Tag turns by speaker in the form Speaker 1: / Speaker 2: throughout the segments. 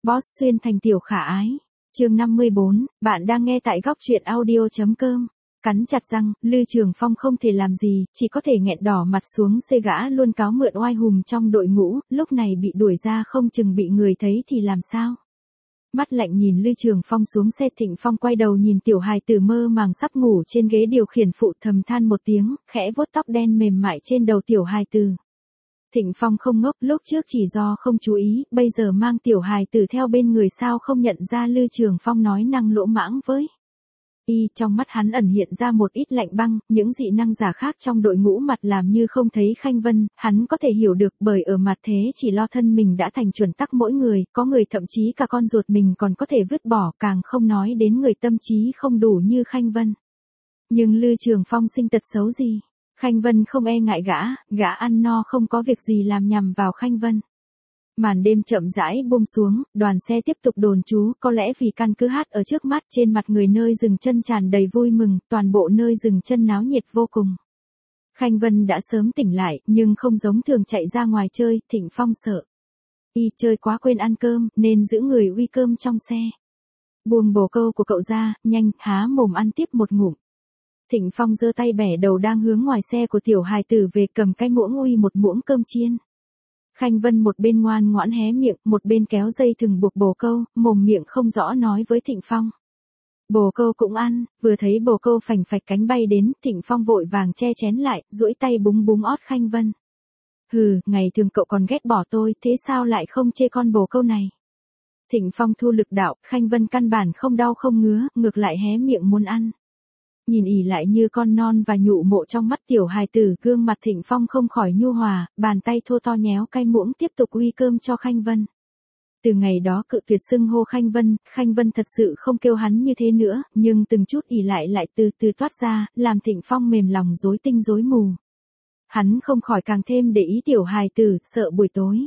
Speaker 1: Boss xuyên thành tiểu khả ái. Chương 54, bạn đang nghe tại góc truyện audio.com. Cắn chặt răng, Lư Trường Phong không thể làm gì, chỉ có thể nghẹn đỏ mặt xuống xê gã luôn cáo mượn oai hùng trong đội ngũ, lúc này bị đuổi ra không chừng bị người thấy thì làm sao. Mắt lạnh nhìn Lư Trường Phong xuống xe. Thịnh Phong quay đầu nhìn tiểu hài tử mơ màng sắp ngủ trên ghế điều khiển phụ, thầm than một tiếng, khẽ vuốt tóc đen mềm mại trên đầu tiểu hài tử. Thịnh Phong không ngốc, lúc trước chỉ do không chú ý, bây giờ mang tiểu hài tử theo bên người sao không nhận ra Lư Trường Phong nói năng lỗ mãng với. Trong mắt hắn ẩn hiện ra một ít lạnh băng, những dị năng giả khác trong đội ngũ mặt làm như không thấy Khanh Vân, hắn có thể hiểu được bởi ở mặt thế chỉ lo thân mình đã thành chuẩn tắc mỗi người, có người thậm chí cả con ruột mình còn có thể vứt bỏ, càng không nói đến người tâm trí không đủ như Khanh Vân. Nhưng Lư Trường Phong sinh tật xấu gì? Khanh Vân không e ngại gã ăn no không có việc gì làm nhằm vào Khanh Vân. Màn đêm chậm rãi buông xuống, đoàn xe tiếp tục đồn trú, có lẽ vì căn cứ hát ở trước mắt, trên mặt người nơi dừng chân tràn đầy vui mừng, toàn bộ nơi dừng chân náo nhiệt vô cùng. Khanh Vân đã sớm tỉnh lại, nhưng không giống thường chạy ra ngoài chơi. Thịnh Phong sợ chơi quá quên ăn cơm, nên giữ người uy cơm trong xe. Buông bồ câu của cậu ra, nhanh, há mồm ăn tiếp một ngụm. Thịnh Phong giơ tay bẻ đầu đang hướng ngoài xe của tiểu hài tử về, cầm cái muỗng uy một muỗng cơm chiên. Khanh Vân một bên ngoan ngoãn hé miệng, một bên kéo dây thừng buộc bồ câu, mồm miệng không rõ nói với Thịnh Phong. Bồ câu cũng ăn, vừa thấy bồ câu phành phạch cánh bay đến, Thịnh Phong vội vàng che chén lại, duỗi tay búng búng ót Khanh Vân. Hừ, ngày thường cậu còn ghét bỏ tôi, thế sao lại không chê con bồ câu này? Thịnh Phong thu lực đạo, Khanh Vân căn bản không đau không ngứa, ngược lại hé miệng muốn ăn. Nhìn ỉ lại như con non và nhụ mộ trong mắt tiểu hài tử, gương mặt Thịnh Phong không khỏi nhu hòa, bàn tay thô to nhéo cái muỗng tiếp tục uy cơm cho Khanh Vân. Từ ngày đó cự tuyệt xưng hô Khanh Vân thật sự không kêu hắn như thế nữa, nhưng từng chút ỉ lại từ từ toát ra, làm Thịnh Phong mềm lòng rối tinh rối mù. Hắn không khỏi càng thêm để ý tiểu hài tử, sợ buổi tối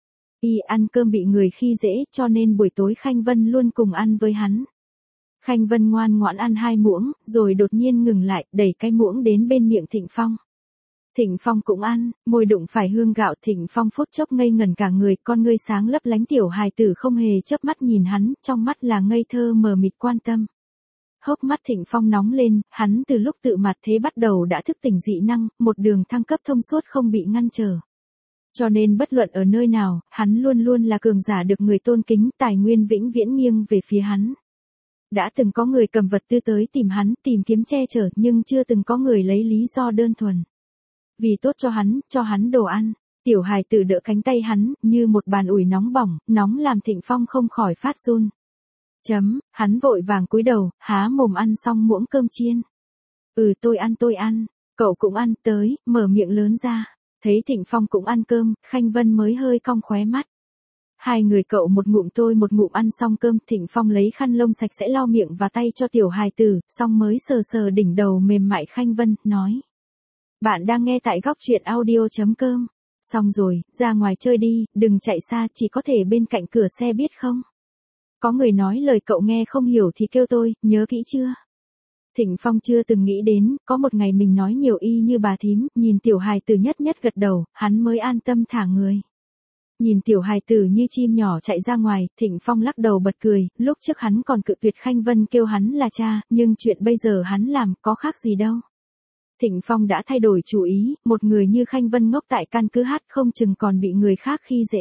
Speaker 1: ăn cơm bị người khi dễ, cho nên buổi tối Khanh Vân luôn cùng ăn với hắn. Khanh Vân ngoan ngoãn ăn 2 muỗng, rồi đột nhiên ngừng lại, đẩy cái muỗng đến bên miệng Thịnh Phong. Thịnh Phong cũng ăn, môi đụng phải hương gạo. Thịnh Phong phút chốc ngây ngẩn cả người, con ngươi sáng lấp lánh. Tiểu hài tử không hề chớp mắt nhìn hắn, trong mắt là ngây thơ mờ mịt quan tâm. Hốc mắt Thịnh Phong nóng lên, hắn từ lúc tự mặt thế bắt đầu đã thức tỉnh dị năng, một đường thăng cấp thông suốt không bị ngăn trở. Cho nên bất luận ở nơi nào, hắn luôn luôn là cường giả được người tôn kính, tài nguyên vĩnh viễn nghiêng về phía hắn. Đã từng có người cầm vật tư tới tìm hắn, tìm kiếm che chở, nhưng chưa từng có người lấy lý do đơn thuần. Vì tốt cho hắn đồ ăn, tiểu hài tử đỡ cánh tay hắn, như một bàn ủi nóng bỏng, nóng làm Thịnh Phong không khỏi phát run. Hắn vội vàng cúi đầu, há mồm ăn xong muỗng cơm chiên. Tôi ăn, cậu cũng ăn, tới, mở miệng lớn ra. Thấy Thịnh Phong cũng ăn cơm, Khanh Vân mới hơi cong khóe mắt. Hai người cậu một ngụm tôi một ngụm ăn xong cơm. Thịnh Phong lấy khăn lông sạch sẽ lau miệng và tay cho tiểu hài tử, xong mới sờ sờ đỉnh đầu mềm mại Khanh Vân, nói. Bạn đang nghe tại góc truyện audio.com. Xong rồi, ra ngoài chơi đi, đừng chạy xa, chỉ có thể bên cạnh cửa xe biết không? Có người nói lời cậu nghe không hiểu thì kêu tôi, nhớ kỹ chưa? Thịnh Phong chưa từng nghĩ đến, có một ngày mình nói nhiều như bà thím, nhìn tiểu hài tử nhất gật đầu, hắn mới an tâm thả người. Nhìn tiểu hài tử như chim nhỏ chạy ra ngoài, Thịnh Phong lắc đầu bật cười, lúc trước hắn còn cự tuyệt Khanh Vân kêu hắn là cha, nhưng chuyện bây giờ hắn làm có khác gì đâu. Thịnh Phong đã thay đổi chủ ý, một người như Khanh Vân ngốc tại căn cứ hát không chừng còn bị người khác khi dễ.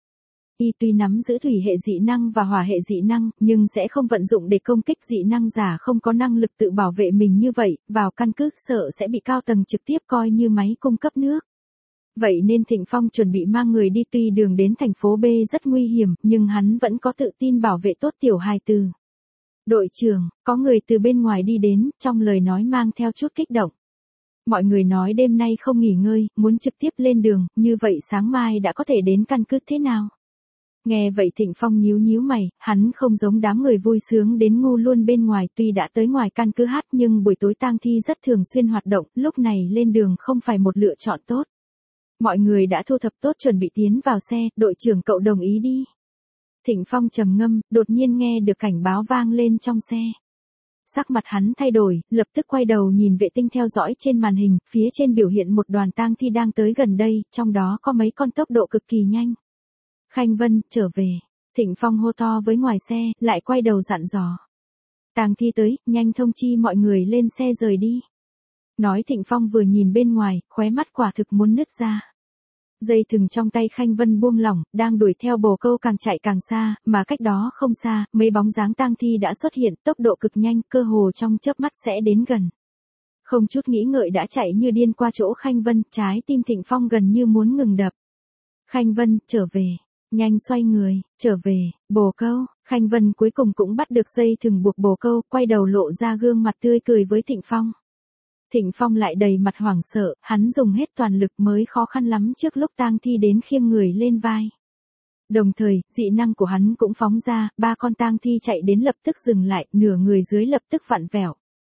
Speaker 1: Tuy nắm giữ thủy hệ dị năng và hỏa hệ dị năng, nhưng sẽ không vận dụng để công kích dị năng giả không có năng lực tự bảo vệ mình như vậy, vào căn cứ sợ sẽ bị cao tầng trực tiếp coi như máy cung cấp nước. Vậy nên Thịnh Phong chuẩn bị mang người đi, tuy đường đến thành phố B rất nguy hiểm, nhưng hắn vẫn có tự tin bảo vệ tốt tiểu hài tử. Đội trưởng, có người từ bên ngoài đi đến, trong lời nói mang theo chút kích động. Mọi người nói đêm nay không nghỉ ngơi, muốn trực tiếp lên đường, như vậy sáng mai đã có thể đến căn cứ thế nào? Nghe vậy Thịnh Phong nhíu mày, hắn không giống đám người vui sướng đến ngu luôn bên ngoài, tuy đã tới ngoài căn cứ hát nhưng buổi tối tang thi rất thường xuyên hoạt động, lúc này lên đường không phải một lựa chọn tốt. Mọi người đã thu thập tốt chuẩn bị tiến vào xe, đội trưởng cậu đồng ý đi. Thịnh Phong trầm ngâm, đột nhiên nghe được cảnh báo vang lên trong xe. Sắc mặt hắn thay đổi, lập tức quay đầu nhìn vệ tinh theo dõi trên màn hình, phía trên biểu hiện một đoàn tang thi đang tới gần đây, trong đó có mấy con tốc độ cực kỳ nhanh. Khanh Vân, trở về. Thịnh Phong hô to với ngoài xe, lại quay đầu dặn dò. Tang thi tới, nhanh thông chi mọi người lên xe rời đi. Nói Thịnh Phong vừa nhìn bên ngoài, khóe mắt quả thực muốn nứt ra. Dây thừng trong tay Khanh Vân buông lỏng, đang đuổi theo bồ câu càng chạy càng xa, mà cách đó không xa, mấy bóng dáng tang thi đã xuất hiện, tốc độ cực nhanh, cơ hồ trong chớp mắt sẽ đến gần. Không chút nghĩ ngợi đã chạy như điên qua chỗ Khanh Vân, trái tim Thịnh Phong gần như muốn ngừng đập. Khanh Vân, trở về. Nhanh xoay người, trở về, bồ câu. Khanh Vân cuối cùng cũng bắt được dây thừng buộc bồ câu, quay đầu lộ ra gương mặt tươi cười với Thịnh Phong. Thịnh Phong lại đầy mặt hoảng sợ, hắn dùng hết toàn lực mới khó khăn lắm trước lúc tang thi đến khiêng người lên vai. Đồng thời, dị năng của hắn cũng phóng ra, 3 con tang thi chạy đến lập tức dừng lại, nửa người dưới lập tức vặn vẹo.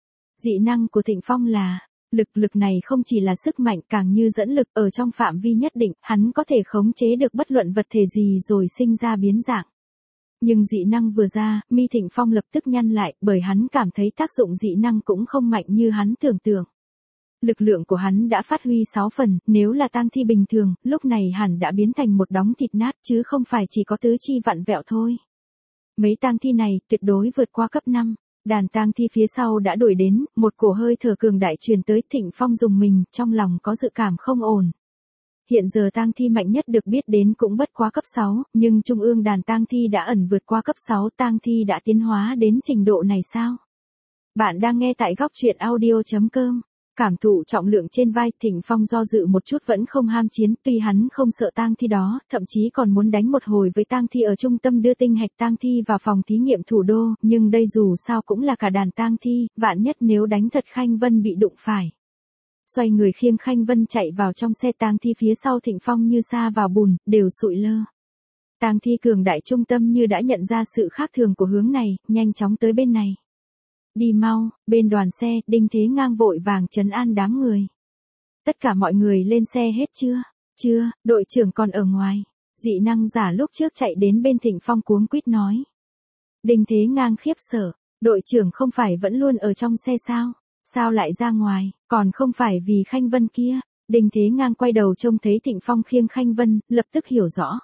Speaker 1: Dị năng của Thịnh Phong là, lực này không chỉ là sức mạnh càng như dẫn lực, ở trong phạm vi nhất định, hắn có thể khống chế được bất luận vật thể gì rồi sinh ra biến dạng. Nhưng dị năng vừa ra, mi Thịnh Phong lập tức nhăn lại, bởi hắn cảm thấy tác dụng dị năng cũng không mạnh như hắn tưởng tượng. Lực lượng của hắn đã phát huy 6 phần, nếu là tang thi bình thường, lúc này hẳn đã biến thành một đống thịt nát chứ không phải chỉ có tứ chi vặn vẹo thôi. Mấy tang thi này tuyệt đối vượt qua cấp 5. Đàn tang thi phía sau đã đuổi đến, một cổ hơi thở cường đại truyền tới, Thịnh Phong dùng mình, trong lòng có dự cảm không ổn. Hiện giờ tang thi mạnh nhất được biết đến cũng bất quá cấp 6, nhưng trung ương đàn tang thi đã ẩn vượt qua cấp 6, tang thi đã tiến hóa đến trình độ này sao? Bạn đang nghe tại góc truyện audio.com. Cảm thụ trọng lượng trên vai, Thịnh Phong do dự một chút vẫn không ham chiến, tuy hắn không sợ tang thi đó, thậm chí còn muốn đánh một hồi với tang thi ở trung tâm đưa tinh hạch tang thi vào phòng thí nghiệm thủ đô, nhưng đây dù sao cũng là cả đàn tang thi, vạn nhất nếu đánh thật Khanh Vân bị đụng phải. Xoay người khiêng Khanh Vân chạy vào trong xe tang thi phía sau Thịnh Phong như sa vào bùn, đều sụi lơ. Tang thi cường đại trung tâm như đã nhận ra sự khác thường của hướng này, nhanh chóng tới bên này. Đi mau, bên đoàn xe, Đinh Thế Ngang vội vàng trấn an đám người. Tất cả mọi người lên xe hết chưa? Chưa, đội trưởng còn ở ngoài. Dị năng giả lúc trước chạy đến bên Thịnh Phong cuống quýt nói. Đinh Thế Ngang khiếp sợ, đội trưởng không phải vẫn luôn ở trong xe sao? Sao lại ra ngoài, còn không phải vì Khanh Vân kia. Đinh Thế Ngang quay đầu trông thấy Thịnh Phong khiêng Khanh Vân, lập tức hiểu rõ.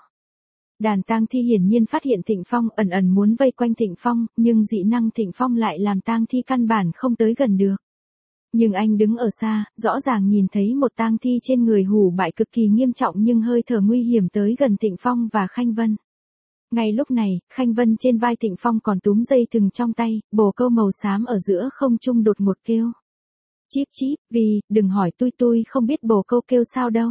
Speaker 1: Đàn tang thi hiển nhiên phát hiện Thịnh Phong, ẩn ẩn muốn vây quanh Thịnh Phong, nhưng dị năng Thịnh Phong lại làm tang thi căn bản không tới gần được. Nhưng anh đứng ở xa, rõ ràng nhìn thấy một tang thi trên người hủ bại cực kỳ nghiêm trọng nhưng hơi thở nguy hiểm tới gần Thịnh Phong và Khanh Vân. Ngay lúc này, Khanh Vân trên vai Thịnh Phong còn túm dây thừng trong tay, bồ câu màu xám ở giữa không trung đột ngột kêu. Chíp chíp, vì, đừng hỏi tôi không biết bồ câu kêu sao đâu.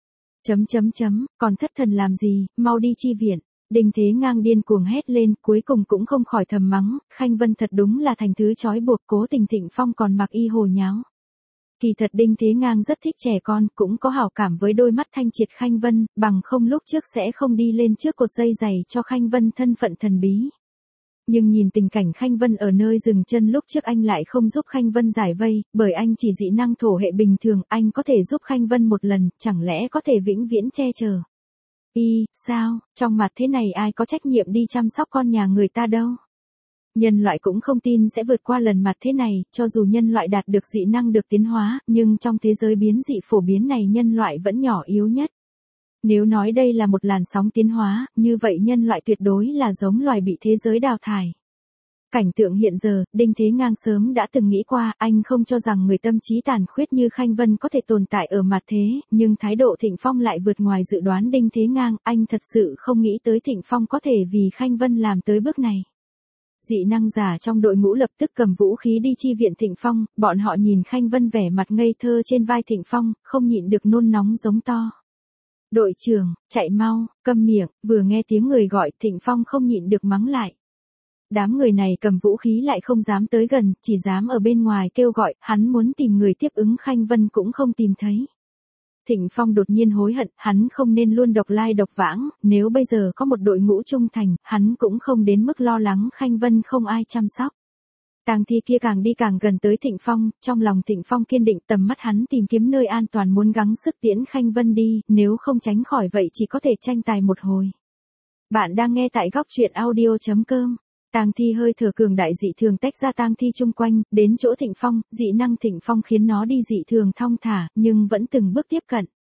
Speaker 1: Còn thất thần làm gì, mau đi chi viện. Đinh Thế Ngang điên cuồng hét lên, cuối cùng cũng không khỏi thầm mắng, Khanh Vân thật đúng là thành thứ trói buộc, cố tình Thịnh Phong còn mặc y hồ nháo. Kỳ thật Đinh Thế Ngang rất thích trẻ con, cũng có hảo cảm với đôi mắt thanh triệt Khanh Vân, bằng không lúc trước sẽ không đi lên trước cột dây giày cho Khanh Vân thân phận thần bí. Nhưng nhìn tình cảnh Khanh Vân ở nơi dừng chân lúc trước anh lại không giúp Khanh Vân giải vây, bởi anh chỉ dị năng thổ hệ bình thường, anh có thể giúp Khanh Vân một lần, chẳng lẽ có thể vĩnh viễn che chở. Sao, trong mặt thế này ai có trách nhiệm đi chăm sóc con nhà người ta đâu. Nhân loại cũng không tin sẽ vượt qua lần mặt thế này, cho dù nhân loại đạt được dị năng được tiến hóa, nhưng trong thế giới biến dị phổ biến này nhân loại vẫn nhỏ yếu nhất. Nếu nói đây là một làn sóng tiến hóa, như vậy nhân loại tuyệt đối là giống loài bị thế giới đào thải. Cảnh tượng hiện giờ, Đinh Thế Ngang sớm đã từng nghĩ qua, anh không cho rằng người tâm trí tàn khuyết như Khanh Vân có thể tồn tại ở mặt thế, nhưng thái độ Thịnh Phong lại vượt ngoài dự đoán Đinh Thế Ngang, anh thật sự không nghĩ tới Thịnh Phong có thể vì Khanh Vân làm tới bước này. Dị năng giả trong đội ngũ lập tức cầm vũ khí đi chi viện Thịnh Phong, bọn họ nhìn Khanh Vân vẻ mặt ngây thơ trên vai Thịnh Phong, không nhịn được nôn nóng giống to. Đội trưởng, chạy mau, câm miệng, vừa nghe tiếng người gọi Thịnh Phong không nhịn được mắng lại. Đám người này cầm vũ khí lại không dám tới gần, chỉ dám ở bên ngoài kêu gọi, hắn muốn tìm người tiếp ứng Khanh Vân cũng không tìm thấy. Thịnh Phong đột nhiên hối hận, hắn không nên luôn độc lai độc vãng, nếu bây giờ có một đội ngũ trung thành, hắn cũng không đến mức lo lắng Khanh Vân không ai chăm sóc. Tang thi kia càng đi càng gần tới Thịnh Phong, trong lòng Thịnh Phong kiên định, tầm mắt hắn tìm kiếm nơi an toàn, muốn gắng sức tiễn Khanh Vân đi, nếu không tránh khỏi vậy chỉ có thể tranh tài một hồi. Bạn đang nghe tại góc truyện audio.com. Tang thi hơi thở cường đại dị thường tách ra tang thi chung quanh, đến chỗ Thịnh Phong, dị năng Thịnh Phong khiến nó đi dị thường thong thả, nhưng vẫn từng bước tiếp cận.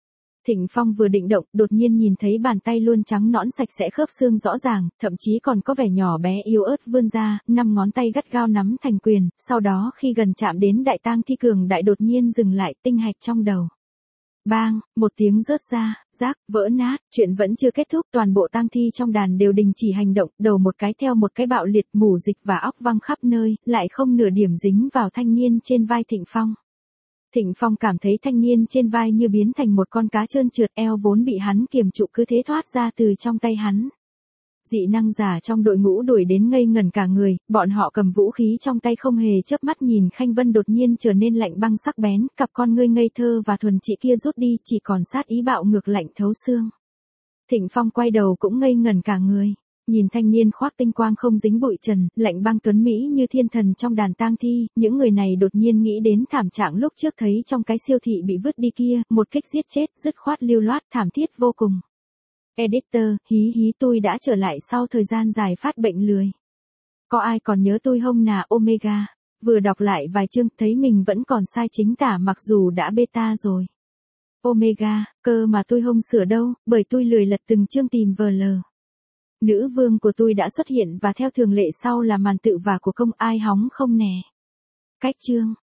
Speaker 1: Thịnh Phong vừa định động, đột nhiên nhìn thấy bàn tay luôn trắng nõn sạch sẽ khớp xương rõ ràng, thậm chí còn có vẻ nhỏ bé yếu ớt vươn ra, 5 ngón tay gắt gao nắm thành quyền, sau đó khi gần chạm đến đại tang thi cường đại đột nhiên dừng lại, tinh hạch trong đầu. Bang, một tiếng rớt ra, rác, vỡ nát, chuyện vẫn chưa kết thúc, toàn bộ tang thi trong đàn đều đình chỉ hành động, đầu một cái theo một cái bạo liệt, mủ dịch và óc văng khắp nơi, lại không nửa điểm dính vào thanh niên trên vai Thịnh Phong. Thịnh Phong cảm thấy thanh niên trên vai như biến thành một con cá trơn trượt, eo vốn bị hắn kiềm trụ cứ thế thoát ra từ trong tay hắn. Dị năng giả trong đội ngũ đuổi đến ngây ngẩn cả người, bọn họ cầm vũ khí trong tay không hề chớp mắt nhìn Khanh Vân đột nhiên trở nên lạnh băng sắc bén, cặp con ngươi ngây thơ và thuần trị kia rút đi, chỉ còn sát ý bạo ngược lạnh thấu xương. Thịnh Phong quay đầu cũng ngây ngẩn cả người. Nhìn thanh niên khoác tinh quang không dính bụi trần, lạnh băng tuấn mỹ như thiên thần trong đàn tang thi, những người này đột nhiên nghĩ đến thảm trạng lúc trước thấy trong cái siêu thị bị vứt đi kia, một kích giết chết, dứt khoát lưu loát, thảm thiết vô cùng. Editor, hí tôi đã trở lại sau thời gian dài phát bệnh lười. Có ai còn nhớ tôi không nà Omega? Vừa đọc lại vài chương thấy mình vẫn còn sai chính tả mặc dù đã beta rồi. Omega, cơ mà tôi không sửa đâu, bởi tôi lười lật từng chương tìm VL. Nữ vương của tôi đã xuất hiện và theo thường lệ sau là màn tự vả của công ai hóng không nè. Cách chương.